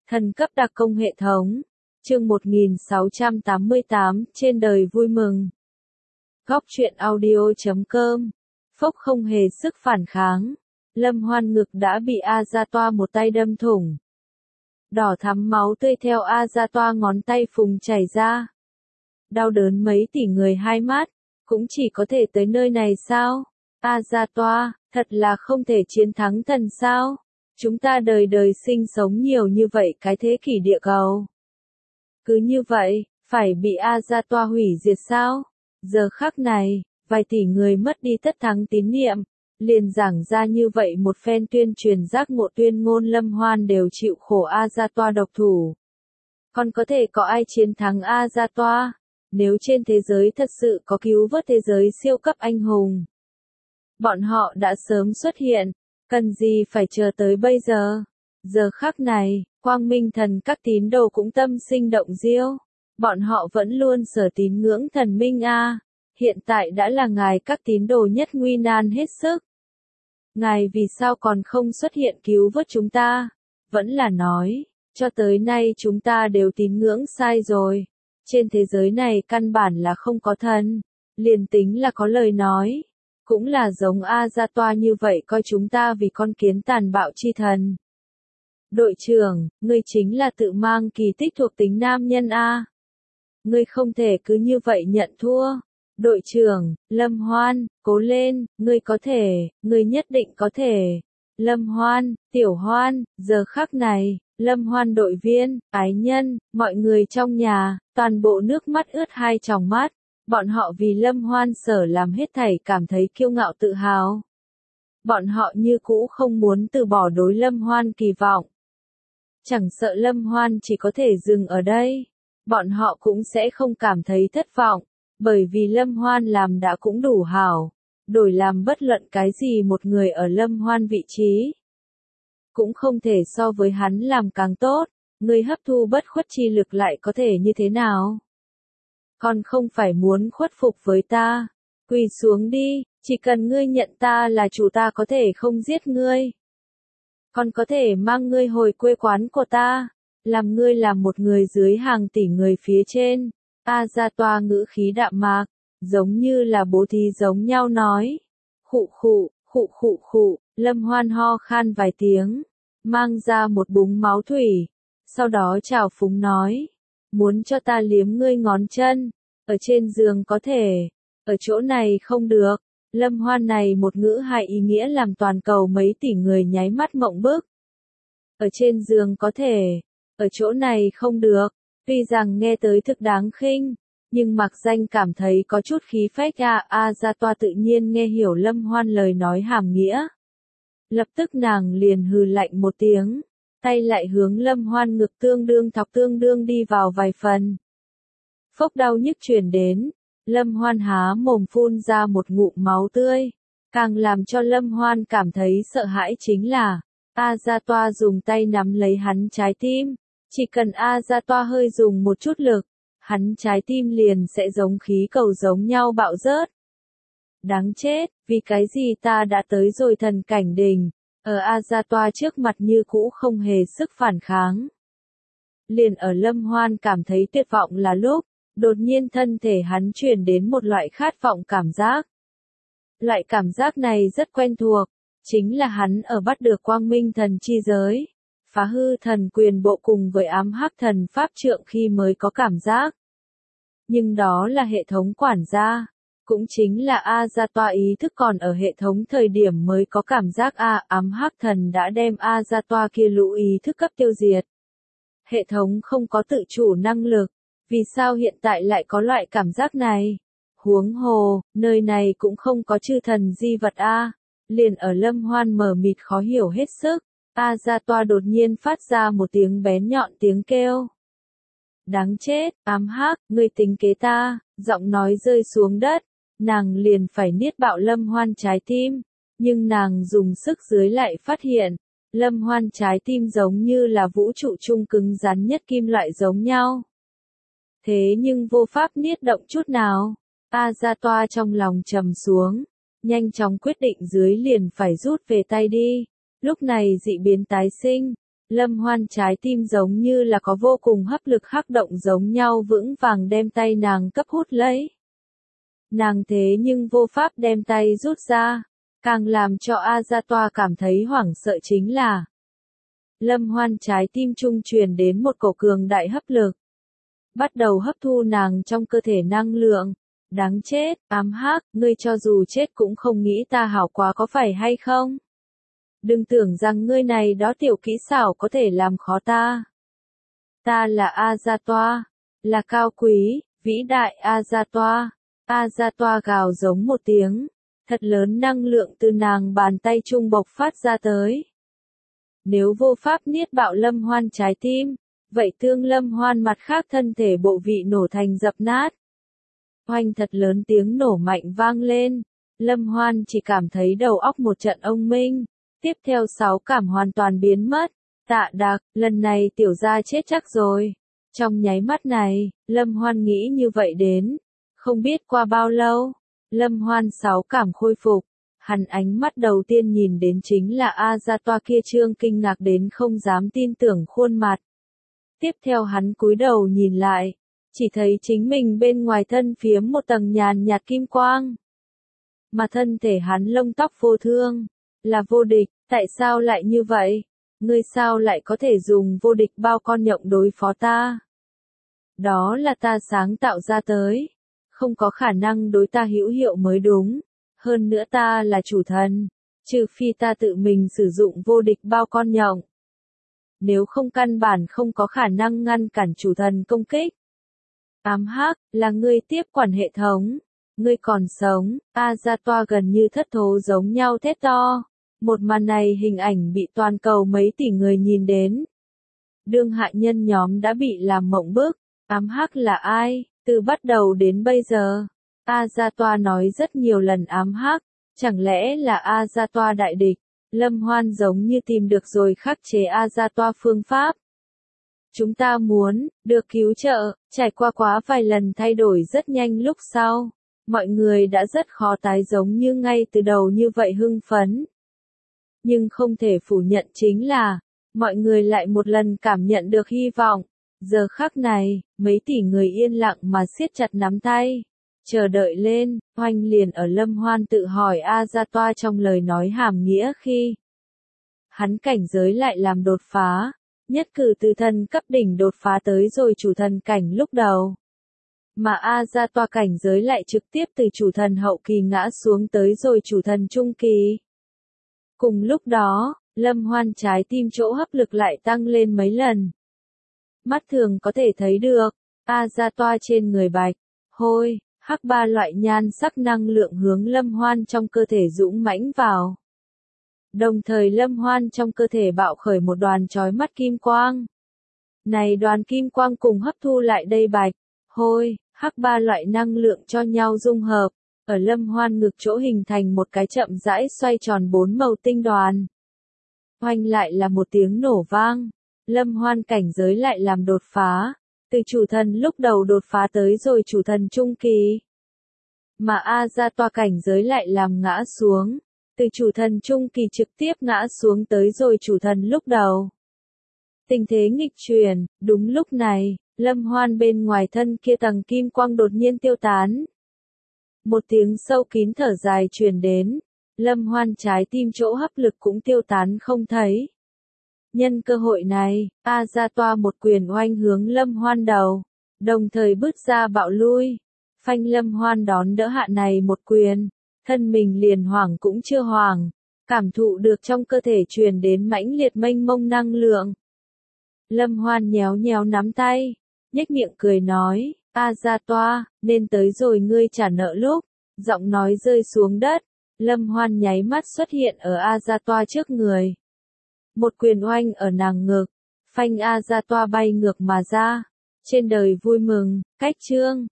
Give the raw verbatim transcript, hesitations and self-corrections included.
Thần cấp đặc công hệ thống. Chương một nghìn sáu trăm tám mươi tám, trên đời vui mừng. Góc truyện audio chấm com. Phốc không hề sức phản kháng. Lâm Hoan ngực đã bị A Gia Toa một tay đâm thủng. Đỏ thắm máu tươi theo A Gia Toa ngón tay phùng chảy ra. Đau đớn mấy tỷ người hai mắt, cũng chỉ có thể tới nơi này sao? A Gia Toa, thật là không thể chiến thắng thần sao? Chúng ta đời đời sinh sống nhiều như vậy cái thế kỷ địa cầu. Cứ như vậy, phải bị A Gia Toa hủy diệt sao? Giờ khắc này, vài tỷ người mất đi tất thắng tín niệm, liền giảng ra như vậy một phen tuyên truyền giác ngộ tuyên ngôn Lâm Hoan đều chịu khổ A Gia Toa độc thủ. Còn có thể có ai chiến thắng A Gia Toa? Nếu trên thế giới thật sự có cứu vớt thế giới siêu cấp anh hùng, bọn họ đã sớm xuất hiện, cần gì phải chờ tới bây giờ? Giờ khắc này, Quang Minh Thần các tín đồ cũng tâm sinh động diêu. Bọn họ vẫn luôn sở tín ngưỡng thần Minh A, hiện tại đã là ngài các tín đồ nhất nguy nan hết sức. Ngài vì sao còn không xuất hiện cứu vớt chúng ta? Vẫn là nói, cho tới nay chúng ta đều tín ngưỡng sai rồi. Trên thế giới này căn bản là không có thần, liền tính là có lời nói, cũng là giống A Gia Toa như vậy coi chúng ta vì con kiến tàn bạo chi thần. Đội trưởng, ngươi chính là tự mang kỳ tích thuộc tính nam nhân A. Ngươi không thể cứ như vậy nhận thua. Đội trưởng, Lâm Hoan, cố lên, ngươi có thể, ngươi nhất định có thể. Lâm Hoan, Tiểu Hoan, giờ khắc này, Lâm Hoan đội viên, ái nhân, mọi người trong nhà, toàn bộ nước mắt ướt hai tròng mắt. Bọn họ vì Lâm Hoan sở làm hết thảy cảm thấy kiêu ngạo tự hào. Bọn họ như cũ không muốn từ bỏ đối Lâm Hoan kỳ vọng. Chẳng sợ Lâm Hoan chỉ có thể dừng ở đây, bọn họ cũng sẽ không cảm thấy thất vọng, bởi vì Lâm Hoan làm đã cũng đủ hảo, đổi làm bất luận cái gì một người ở Lâm Hoan vị trí, cũng không thể so với hắn làm càng tốt. Người hấp thu bất khuất chi lực lại có thể như thế nào? Còn không phải muốn khuất phục với ta, quỳ xuống đi, chỉ cần ngươi nhận ta là chủ ta có thể không giết ngươi. Còn có thể mang ngươi hồi quê quán của ta, làm ngươi làm một người dưới hàng tỷ người phía trên. A Gia Toa ngữ khí đạm mạc, giống như là bố thí giống nhau nói. Khụ khụ, khụ khụ khụ, Lâm Hoan ho khan vài tiếng, mang ra một búng máu thủy, sau đó chào phúng nói, muốn cho ta liếm ngươi ngón chân, ở trên giường có thể, ở chỗ này không được. Lâm Hoan này một ngữ hại ý nghĩa làm toàn cầu mấy tỷ người nháy mắt mộng bức. Ở trên giường có thể, ở chỗ này không được, tuy rằng nghe tới thực đáng khinh, nhưng mặc danh cảm thấy có chút khí phách. A A Gia Toa tự nhiên nghe hiểu Lâm Hoan lời nói hàm nghĩa. Lập tức nàng liền hừ lạnh một tiếng, tay lại hướng Lâm Hoan ngực tương đương thọc tương đương đi vào vài phần. Phốc đau nhức truyền đến, Lâm Hoan há mồm phun ra một ngụm máu tươi. Càng làm cho Lâm Hoan cảm thấy sợ hãi chính là, A Gia Toa dùng tay nắm lấy hắn trái tim. Chỉ cần A Gia Toa hơi dùng một chút lực, hắn trái tim liền sẽ giống khí cầu giống nhau bạo rớt. Đáng chết, vì cái gì ta đã tới rồi thần cảnh đỉnh, ở A Gia Toa trước mặt như cũ không hề sức phản kháng. Liền ở Lâm Hoan cảm thấy tuyệt vọng là lúc, đột nhiên thân thể hắn truyền đến một loại khát vọng cảm giác. Loại cảm giác này rất quen thuộc, chính là hắn ở bắt được Quang Minh Thần chi giới, phá hư thần quyền bộ cùng với ám hắc thần pháp trượng khi mới có cảm giác. Nhưng đó là hệ thống quản gia, cũng chính là A Gia Toa ý thức còn ở hệ thống thời điểm mới có cảm giác. A ám hắc thần đã đem A Gia Toa kia lũ ý thức cấp tiêu diệt. Hệ thống không có tự chủ năng lực, vì sao hiện tại lại có loại cảm giác này? Huống hồ, nơi này cũng không có chư thần di vật A. Liền ở Lâm Hoan mờ mịt khó hiểu hết sức, A Gia Toa đột nhiên phát ra một tiếng bén nhọn tiếng kêu. Đáng chết, ám hắc, ngươi tính kế ta. Giọng nói rơi xuống đất, nàng liền phải niết bạo Lâm Hoan trái tim, nhưng nàng dùng sức dưới lại phát hiện, Lâm Hoan trái tim giống như là vũ trụ trung cứng rắn nhất kim loại giống nhau. Thế nhưng vô pháp niết động chút nào. A Gia Toa trong lòng trầm xuống, nhanh chóng quyết định dưới liền phải rút về tay đi. Lúc này dị biến tái sinh, Lâm Hoan trái tim giống như là có vô cùng hấp lực khắc động giống nhau vững vàng đem tay nàng cấp hút lấy. Nàng thế nhưng vô pháp đem tay rút ra, càng làm cho A Gia Toa cảm thấy hoảng sợ chính là Lâm Hoan trái tim trung truyền đến một cổ cường đại hấp lực, bắt đầu hấp thu nàng trong cơ thể năng lượng. Đáng chết, ám hắc, ngươi cho dù chết cũng không nghĩ ta hảo quá có phải hay không? Đừng tưởng rằng ngươi này đó tiểu kỹ xảo có thể làm khó ta. Ta là A Gia Toa, là cao quý, vĩ đại A Gia Toa. A Gia Toa gào giống một tiếng, thật lớn năng lượng từ nàng bàn tay trung bộc phát ra tới. Nếu vô pháp niết bạo Lâm Hoan trái tim, vậy tương Lâm Hoan mặt khác thân thể bộ vị nổ thành dập nát. Oanh, thật lớn tiếng nổ mạnh vang lên, Lâm Hoan chỉ cảm thấy đầu óc một trận ông minh, tiếp theo sáu cảm hoàn toàn biến mất. Tạ Đạc, lần này tiểu gia chết chắc rồi. Trong nháy mắt này, Lâm Hoan nghĩ như vậy đến. Không biết qua bao lâu, Lâm Hoan sáu cảm khôi phục, hắn ánh mắt đầu tiên nhìn đến chính là A Gia Toa kia trương kinh ngạc đến không dám tin tưởng khuôn mặt. Tiếp theo hắn cúi đầu nhìn lại, chỉ thấy chính mình bên ngoài thân phiếm một tầng nhàn nhạt kim quang. Mà thân thể hắn lông tóc vô thương, là vô địch, tại sao lại như vậy? Ngươi sao lại có thể dùng vô địch bao con nhộng đối phó ta? Đó là ta sáng tạo ra tới, không có khả năng đối ta hữu hiệu mới đúng. Hơn nữa ta là chủ thần, trừ phi ta tự mình sử dụng vô địch bao con nhộng. Nếu không căn bản không có khả năng ngăn cản chủ thần công kích. Ám hắc, là ngươi tiếp quản hệ thống. Ngươi còn sống, A Gia Toa gần như thất thố giống nhau thét to. Một màn này hình ảnh bị toàn cầu mấy tỷ người nhìn đến. Đương hại nhân nhóm đã bị làm mộng bức. Ám hắc là ai? Từ bắt đầu đến bây giờ, A Gia Toa nói rất nhiều lần ám hắc, chẳng lẽ là A Gia Toa đại địch? Lâm Hoan giống như tìm được rồi khắc chế A Gia Toa phương pháp. Chúng ta muốn được cứu trợ, trải qua quá vài lần thay đổi rất nhanh lúc sau, mọi người đã rất khó tái giống như ngay từ đầu như vậy hưng phấn. Nhưng không thể phủ nhận chính là, mọi người lại một lần cảm nhận được hy vọng. Giờ khắc này, mấy tỷ người yên lặng mà siết chặt nắm tay, chờ đợi lên. Oanh, liền ở Lâm Hoan tự hỏi A Gia Toa trong lời nói hàm nghĩa khi hắn cảnh giới lại làm đột phá, nhất cử từ thần cấp đỉnh đột phá tới rồi chủ thần cảnh lúc đầu. Mà A Gia Toa cảnh giới lại trực tiếp từ chủ thần hậu kỳ ngã xuống tới rồi chủ thần trung kỳ. Cùng lúc đó, Lâm Hoan trái tim chỗ hấp lực lại tăng lên mấy lần. Mắt thường có thể thấy được, A Gia Toa trên người bạch, hôi, hắc ba loại nhan sắc năng lượng hướng Lâm Hoan trong cơ thể dũng mãnh vào. Đồng thời Lâm Hoan trong cơ thể bạo khởi một đoàn chói mắt kim quang. Này đoàn kim quang cùng hấp thu lại đây bạch, hôi, hắc ba loại năng lượng cho nhau dung hợp, ở Lâm Hoan ngực chỗ hình thành một cái chậm rãi xoay tròn bốn màu tinh đoàn. Oanh, lại là một tiếng nổ vang. Lâm Hoan cảnh giới lại làm đột phá, từ chủ thần lúc đầu đột phá tới rồi chủ thần trung kỳ. Mà A Gia Toa cảnh giới lại làm ngã xuống, từ chủ thần trung kỳ trực tiếp ngã xuống tới rồi chủ thần lúc đầu. Tình thế nghịch chuyển, đúng lúc này, Lâm Hoan bên ngoài thân kia tầng kim quang đột nhiên tiêu tán. Một tiếng sâu kín thở dài truyền đến, Lâm Hoan trái tim chỗ hấp lực cũng tiêu tán không thấy. Nhân cơ hội này, A Gia Toa một quyền oanh hướng Lâm Hoan đầu, đồng thời bước ra bạo lui. Phanh, Lâm Hoan đón đỡ hạ này một quyền, thân mình liền hoảng cũng chưa hoảng, cảm thụ được trong cơ thể truyền đến mãnh liệt mênh mông năng lượng. Lâm Hoan nhéo nhéo nắm tay, nhếch miệng cười nói, A Gia Toa, nên tới rồi ngươi trả nợ lúc. Giọng nói rơi xuống đất, Lâm Hoan nháy mắt xuất hiện ở A Gia Toa trước người. Một quyền oanh ở nàng ngực, phanh A Gia Toa bay ngược mà ra. Trên đời vui mừng, cách chương.